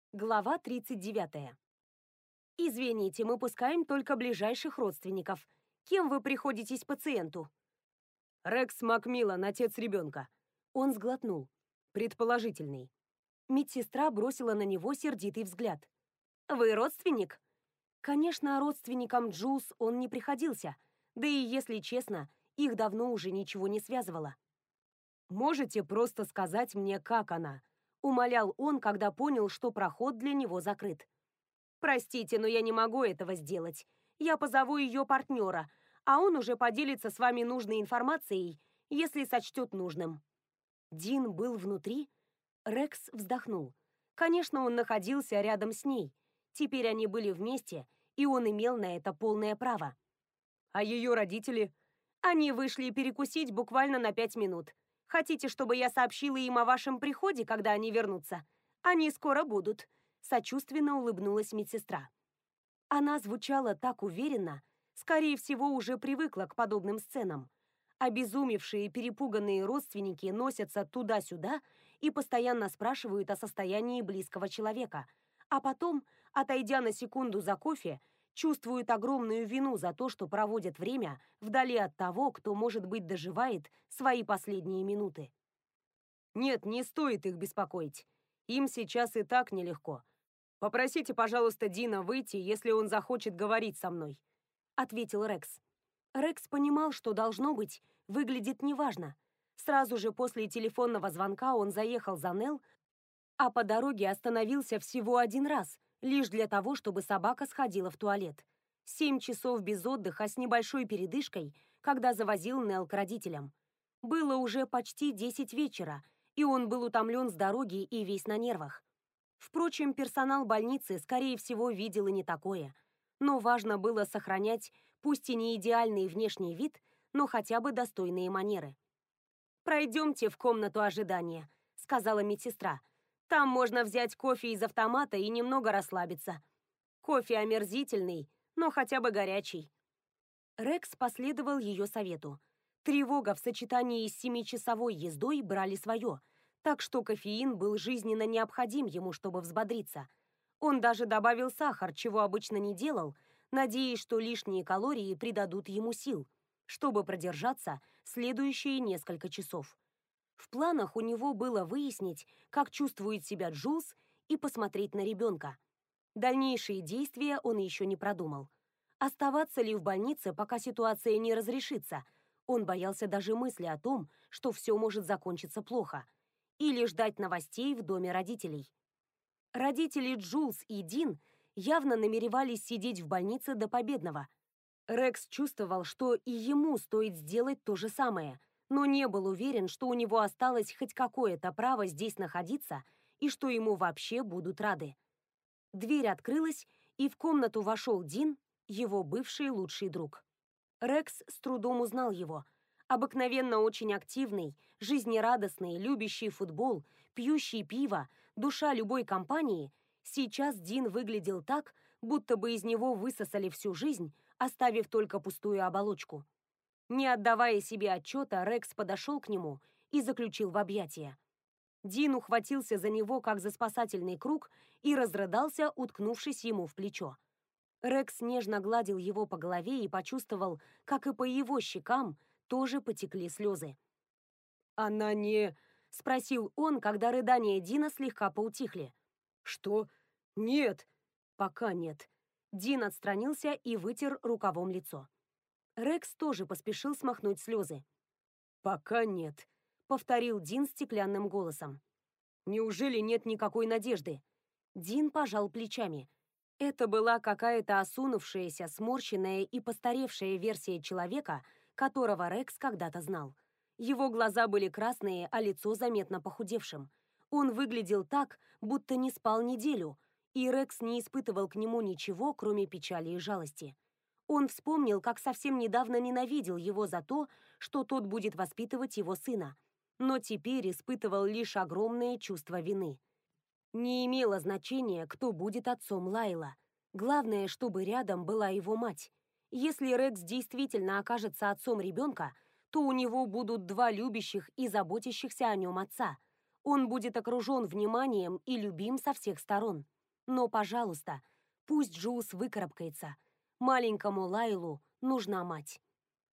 Глава 39. Извините, мы пускаем только ближайших родственников. Кем вы приходитесь пациенту? Рекс Макмиллан, отец ребенка. Он сглотнул. Предположительный. Медсестра бросила на него сердитый взгляд. Вы родственник? Конечно, родственникам Джулс он не приходился. Да и, если честно, их давно уже ничего не связывало. Можете просто сказать мне, как она? Умолял он, когда понял, что проход для него закрыт. Простите, но я не могу этого сделать. Я позову ее партнера, а он уже поделится с вами нужной информацией, если сочтет нужным. Дин был внутри. Рекс вздохнул. Конечно, он находился рядом с ней. Теперь они были вместе, и он имел на это полное право. А ее родители? Они вышли перекусить буквально на 5 минут. Хотите, чтобы я сообщила им о вашем приходе, когда они вернутся? Они скоро будут. Сочувственно улыбнулась медсестра. Она звучала так уверенно, скорее всего, уже привыкла к подобным сценам. Обезумевшие и перепуганные родственники носятся туда-сюда и постоянно спрашивают о состоянии близкого человека, а потом, отойдя на секунду за кофе, чувствуют огромную вину за то, что проводят время вдали от того, кто, может быть, доживает свои последние минуты. Нет, не стоит их беспокоить. Им сейчас и так нелегко. Попросите, пожалуйста, Дина выйти, если он захочет говорить со мной, ответил Рекс. Рекс понимал, что должно быть, выглядит неважно. Сразу же после телефонного звонка он заехал за Нелл, а по дороге остановился всего один раз, лишь для того, чтобы собака сходила в туалет. 7 часов без отдыха с небольшой передышкой, когда завозил Нелл к родителям. Было уже почти 10 вечера, и он был утомлен с дороги и весь на нервах. Впрочем, персонал больницы, скорее всего, видел и не такое. Но важно было сохранять, пусть и не идеальный внешний вид, но хотя бы достойные манеры. «Пройдемте в комнату ожидания», — сказала медсестра. «Там можно взять кофе из автомата и немного расслабиться. Кофе омерзительный, но хотя бы горячий». Рекс последовал ее совету. Тревога в сочетании с 7-часовой ездой брали свое, так что кофеин был жизненно необходим ему, чтобы взбодриться. Он даже добавил сахар, чего обычно не делал, надеясь, что лишние калории придадут ему сил, чтобы продержаться следующие несколько часов. В планах у него было выяснить, как чувствует себя Джулс, и посмотреть на ребенка. Дальнейшие действия он еще не продумал. Оставаться ли в больнице, пока ситуация не разрешится? Он боялся даже мысли о том, что все может закончиться плохо. Или ждать новостей в доме родителей. Родители Джулс и Дин явно намеревались сидеть в больнице до победного. Рекс чувствовал, что и ему стоит сделать то же самое, но не был уверен, что у него осталось хоть какое-то право здесь находиться и что ему вообще будут рады. Дверь открылась, и в комнату вошел Дин, его бывший лучший друг. Рекс с трудом узнал его. Обыкновенно очень активный, жизнерадостный, любящий футбол, пьющий пиво, душа любой компании, сейчас Дин выглядел так, будто бы из него высосали всю жизнь, оставив только пустую оболочку. Не отдавая себе отчета, Рекс подошел к нему и заключил в объятия. Дин ухватился за него, как за спасательный круг, и разрыдался, уткнувшись ему в плечо. Рекс нежно гладил его по голове и почувствовал, как и по его щекам тоже потекли слезы. Она не... — спросил он, когда рыдания Дина слегка поутихли. Что? Нет. Пока нет. Дин отстранился и вытер рукавом лицо. Рекс тоже поспешил смахнуть слезы. Пока нет, повторил Дин стеклянным голосом. Неужели нет никакой надежды? Дин пожал плечами. Это была какая-то осунувшаяся, сморщенная и постаревшая версия человека, которого Рекс когда-то знал. Его глаза были красные, а лицо заметно похудевшим. Он выглядел так, будто не спал неделю, и Рекс не испытывал к нему ничего, кроме печали и жалости. Он вспомнил, как совсем недавно ненавидел его за то, что тот будет воспитывать его сына, но теперь испытывал лишь огромное чувство вины. Не имело значения, кто будет отцом Лайла. Главное, чтобы рядом была его мать. Если Рекс действительно окажется отцом ребенка, то у него будут два любящих и заботящихся о нем отца. Он будет окружен вниманием и любим со всех сторон. Но, пожалуйста, пусть Джулс выкарабкается. Маленькому Лайлу нужна мать.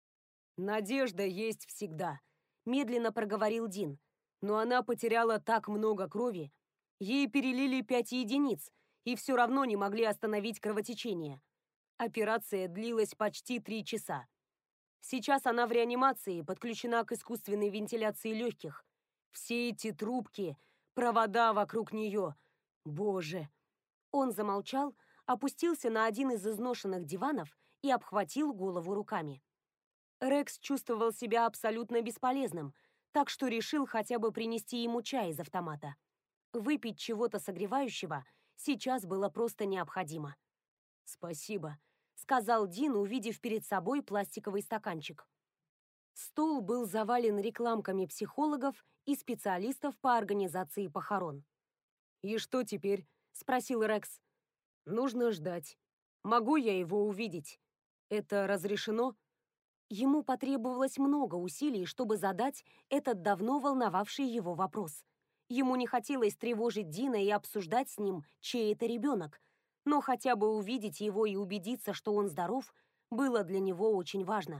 «Надежда есть всегда», — медленно проговорил Дин. «Но она потеряла так много крови. Ей перелили 5 единиц, и все равно не могли остановить кровотечение. Операция длилась почти 3 часа. Сейчас она в реанимации, подключена к искусственной вентиляции легких. Все эти трубки, провода вокруг нее. Боже!» Он замолчал, опустился на один из изношенных диванов и обхватил голову руками. Рекс чувствовал себя абсолютно бесполезным, так что решил хотя бы принести ему чай из автомата. Выпить чего-то согревающего сейчас было просто необходимо. «Спасибо», — сказал Дин, увидев перед собой пластиковый стаканчик. Стол был завален рекламками психологов и специалистов по организации похорон. «И что теперь?» — спросил Рекс. «Нужно ждать. Могу я его увидеть? Это разрешено?» Ему потребовалось много усилий, чтобы задать этот давно волновавший его вопрос. Ему не хотелось тревожить Дина и обсуждать с ним, чей это ребенок, но хотя бы увидеть его и убедиться, что он здоров, было для него очень важно.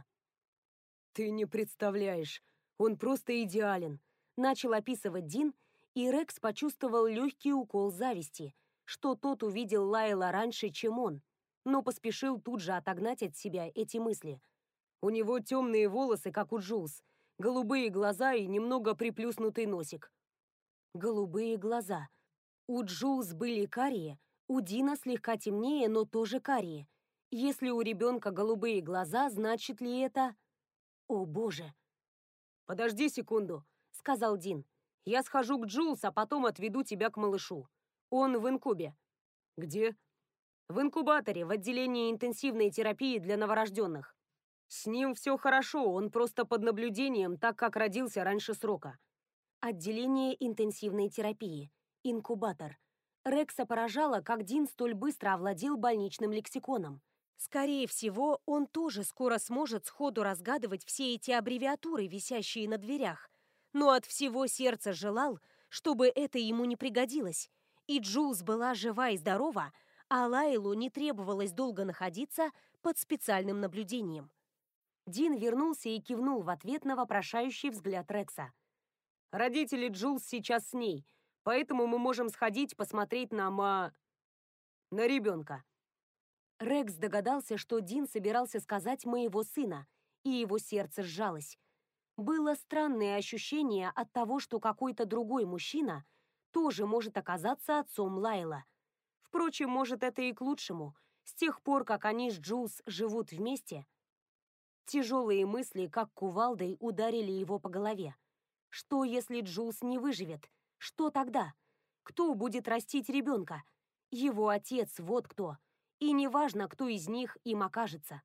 «Ты не представляешь, он просто идеален», — начал описывать Дин, и Рекс почувствовал легкий укол зависти, что тот увидел Лайла раньше, чем он, но поспешил тут же отогнать от себя эти мысли. У него темные волосы, как у Джулс, голубые глаза и немного приплюснутый носик. Голубые глаза. У Джулс были карие, у Дина слегка темнее, но тоже карие. Если у ребенка голубые глаза, значит ли это... О, боже! «Подожди секунду», — сказал Дин. «Я схожу к Джулс, а потом отведу тебя к малышу. Он в инкубе». «Где?» «В инкубаторе, в отделении интенсивной терапии для новорожденных. С ним все хорошо, он просто под наблюдением, так как родился раньше срока». Отделение интенсивной терапии. Инкубатор. Рекса поражало, как Дин столь быстро овладел больничным лексиконом. Скорее всего, он тоже скоро сможет сходу разгадывать все эти аббревиатуры, висящие на дверях. Но от всего сердца желал, чтобы это ему не пригодилось. И Джулс была жива и здорова, а Лайлу не требовалось долго находиться под специальным наблюдением. Дин вернулся и кивнул в ответ на вопрошающий взгляд Рекса. «Родители Джулс сейчас с ней, поэтому мы можем сходить посмотреть на ребенка». Рекс догадался, что Дин собирался сказать «моего сына», и его сердце сжалось. Было странное ощущение от того, что какой-то другой мужчина тоже может оказаться отцом Лайла. Впрочем, может, это и к лучшему. С тех пор, как они с Джулс живут вместе, тяжелые мысли, как кувалдой, ударили его по голове. Что, если Джулс не выживет? Что тогда? Кто будет растить ребенка? Его отец, вот кто. И неважно, кто из них им окажется.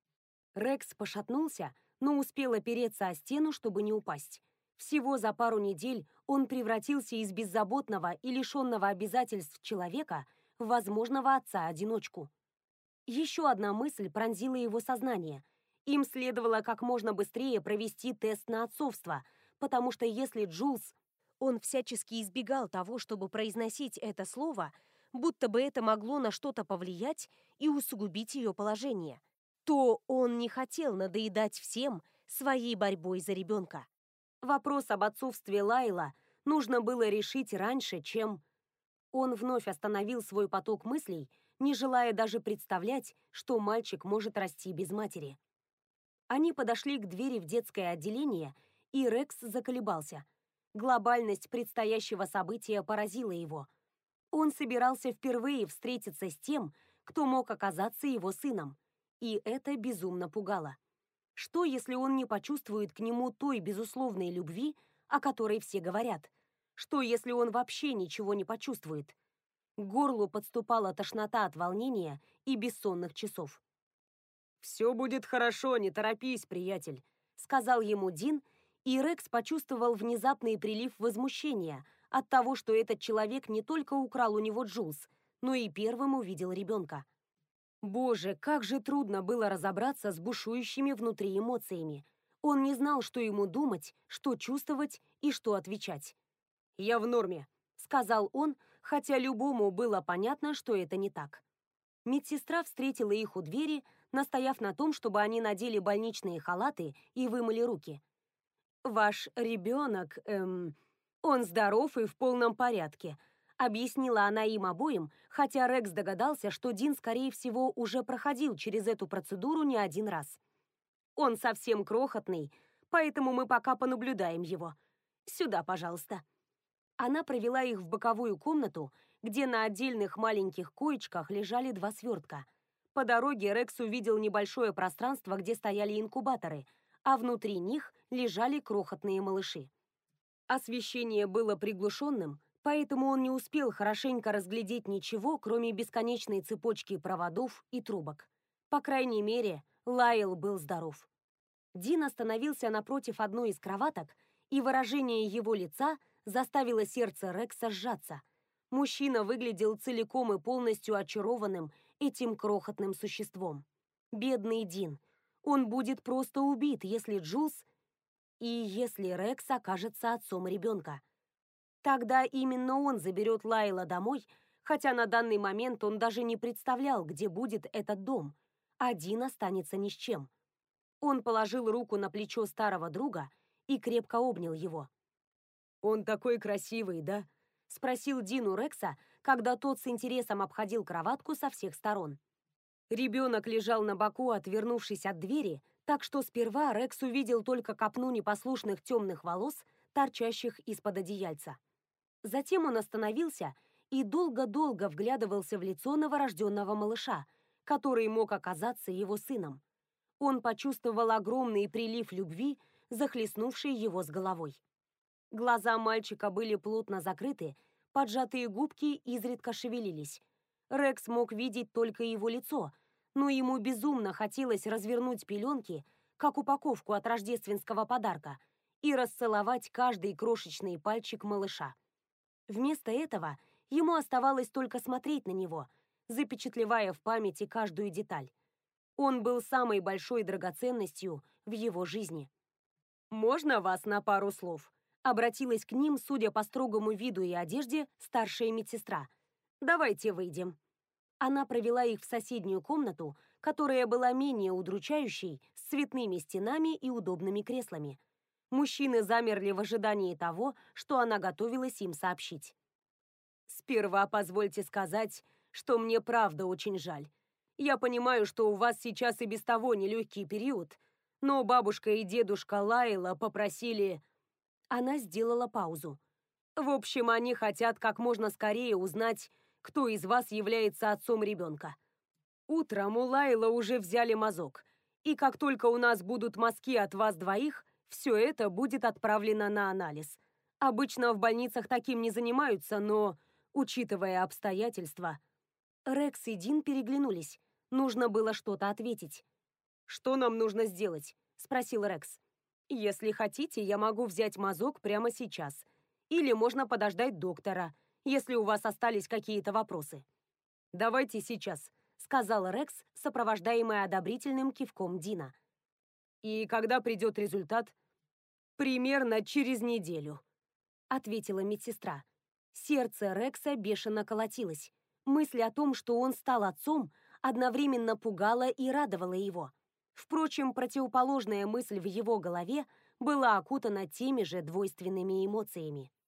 Рекс пошатнулся, но успел опереться о стену, чтобы не упасть. Всего за пару недель он превратился из беззаботного и лишенного обязательств человека в возможного отца-одиночку. Еще одна мысль пронзила его сознание. Им следовало как можно быстрее провести тест на отцовство, потому что если Джулс... Он всячески избегал того, чтобы произносить это слово, будто бы это могло на что-то повлиять и усугубить ее положение, то он не хотел надоедать всем своей борьбой за ребенка. Вопрос об отцовстве Лайла нужно было решить раньше, чем... Он вновь остановил свой поток мыслей, не желая даже представлять, что мальчик может расти без матери. Они подошли к двери в детское отделение, и Рекс заколебался. Глобальность предстоящего события поразила его. Он собирался впервые встретиться с тем, кто мог оказаться его сыном, и это безумно пугало. Что, если он не почувствует к нему той безусловной любви, о которой все говорят? Что, если он вообще ничего не почувствует? К горлу подступала тошнота от волнения и бессонных часов. «Все будет хорошо, не торопись, приятель», — сказал ему Дин, и Рекс почувствовал внезапный прилив возмущения от того, что этот человек не только украл у него Джулс, но и первым увидел ребенка. Боже, как же трудно было разобраться с бушующими внутри эмоциями. Он не знал, что ему думать, что чувствовать и что отвечать. «Я в норме», — сказал он, хотя любому было понятно, что это не так. Медсестра встретила их у двери, настояв на том, чтобы они надели больничные халаты и вымыли руки. «Ваш ребенок, он здоров и в полном порядке», объяснила она им обоим, хотя Рекс догадался, что Дин, скорее всего, уже проходил через эту процедуру не один раз. «Он совсем крохотный, поэтому мы пока понаблюдаем его. Сюда, пожалуйста». Она провела их в боковую комнату, где на отдельных маленьких коечках лежали 2 свертка. По дороге Рекс увидел небольшое пространство, где стояли инкубаторы, а внутри них лежали крохотные малыши. Освещение было приглушенным, поэтому он не успел хорошенько разглядеть ничего, кроме бесконечной цепочки проводов и трубок. По крайней мере, Лайл был здоров. Дин остановился напротив одной из кроваток, и выражение его лица заставило сердце Рекса сжаться. Мужчина выглядел целиком и полностью очарованным этим крохотным существом. Бедный Дин. Он будет просто убит, если Джулс и если Рекс окажется отцом ребенка. Тогда именно он заберет Лайла домой, хотя на данный момент он даже не представлял, где будет этот дом. А Дин останется ни с чем. Он положил руку на плечо старого друга и крепко обнял его. «Он такой красивый, да?» — спросил Дин у Рекса, когда тот с интересом обходил кроватку со всех сторон. Ребенок лежал на боку, отвернувшись от двери, так что сперва Рекс увидел только копну непослушных темных волос, торчащих из-под одеяльца. Затем он остановился и долго-долго вглядывался в лицо новорожденного малыша, который мог оказаться его сыном. Он почувствовал огромный прилив любви, захлестнувший его с головой. Глаза мальчика были плотно закрыты, поджатые губки изредка шевелились. Рекс мог видеть только его лицо, но ему безумно хотелось развернуть пеленки, как упаковку от рождественского подарка, и расцеловать каждый крошечный пальчик малыша. Вместо этого ему оставалось только смотреть на него, запечатлевая в памяти каждую деталь. Он был самой большой драгоценностью в его жизни. «Можно вас на пару слов?» Обратилась к ним, судя по строгому виду и одежде, старшая медсестра. «Давайте выйдем». Она провела их в соседнюю комнату, которая была менее удручающей, с цветными стенами и удобными креслами. Мужчины замерли в ожидании того, что она готовилась им сообщить. «Сперва позвольте сказать, что мне правда очень жаль. Я понимаю, что у вас сейчас и без того нелегкий период, но бабушка и дедушка Лайла попросили...» Она сделала паузу. «В общем, они хотят как можно скорее узнать, кто из вас является отцом ребенка. Утром у Лайла уже взяли мазок, и как только у нас будут мазки от вас двоих, все это будет отправлено на анализ. Обычно в больницах таким не занимаются, но, учитывая обстоятельства...» Рекс и Дин переглянулись. Нужно было что-то ответить. «Что нам нужно сделать?» — спросил Рекс. «Если хотите, я могу взять мазок прямо сейчас. Или можно подождать доктора, если у вас остались какие-то вопросы». «Давайте сейчас», — сказал Рекс, сопровождаемый одобрительным кивком Дина. «И когда придет результат?» «Примерно через неделю», — ответила медсестра. Сердце Рекса бешено колотилось. Мысль о том, что он стал отцом, одновременно пугала и радовала его. Впрочем, противоположная мысль в его голове была окутана теми же двойственными эмоциями.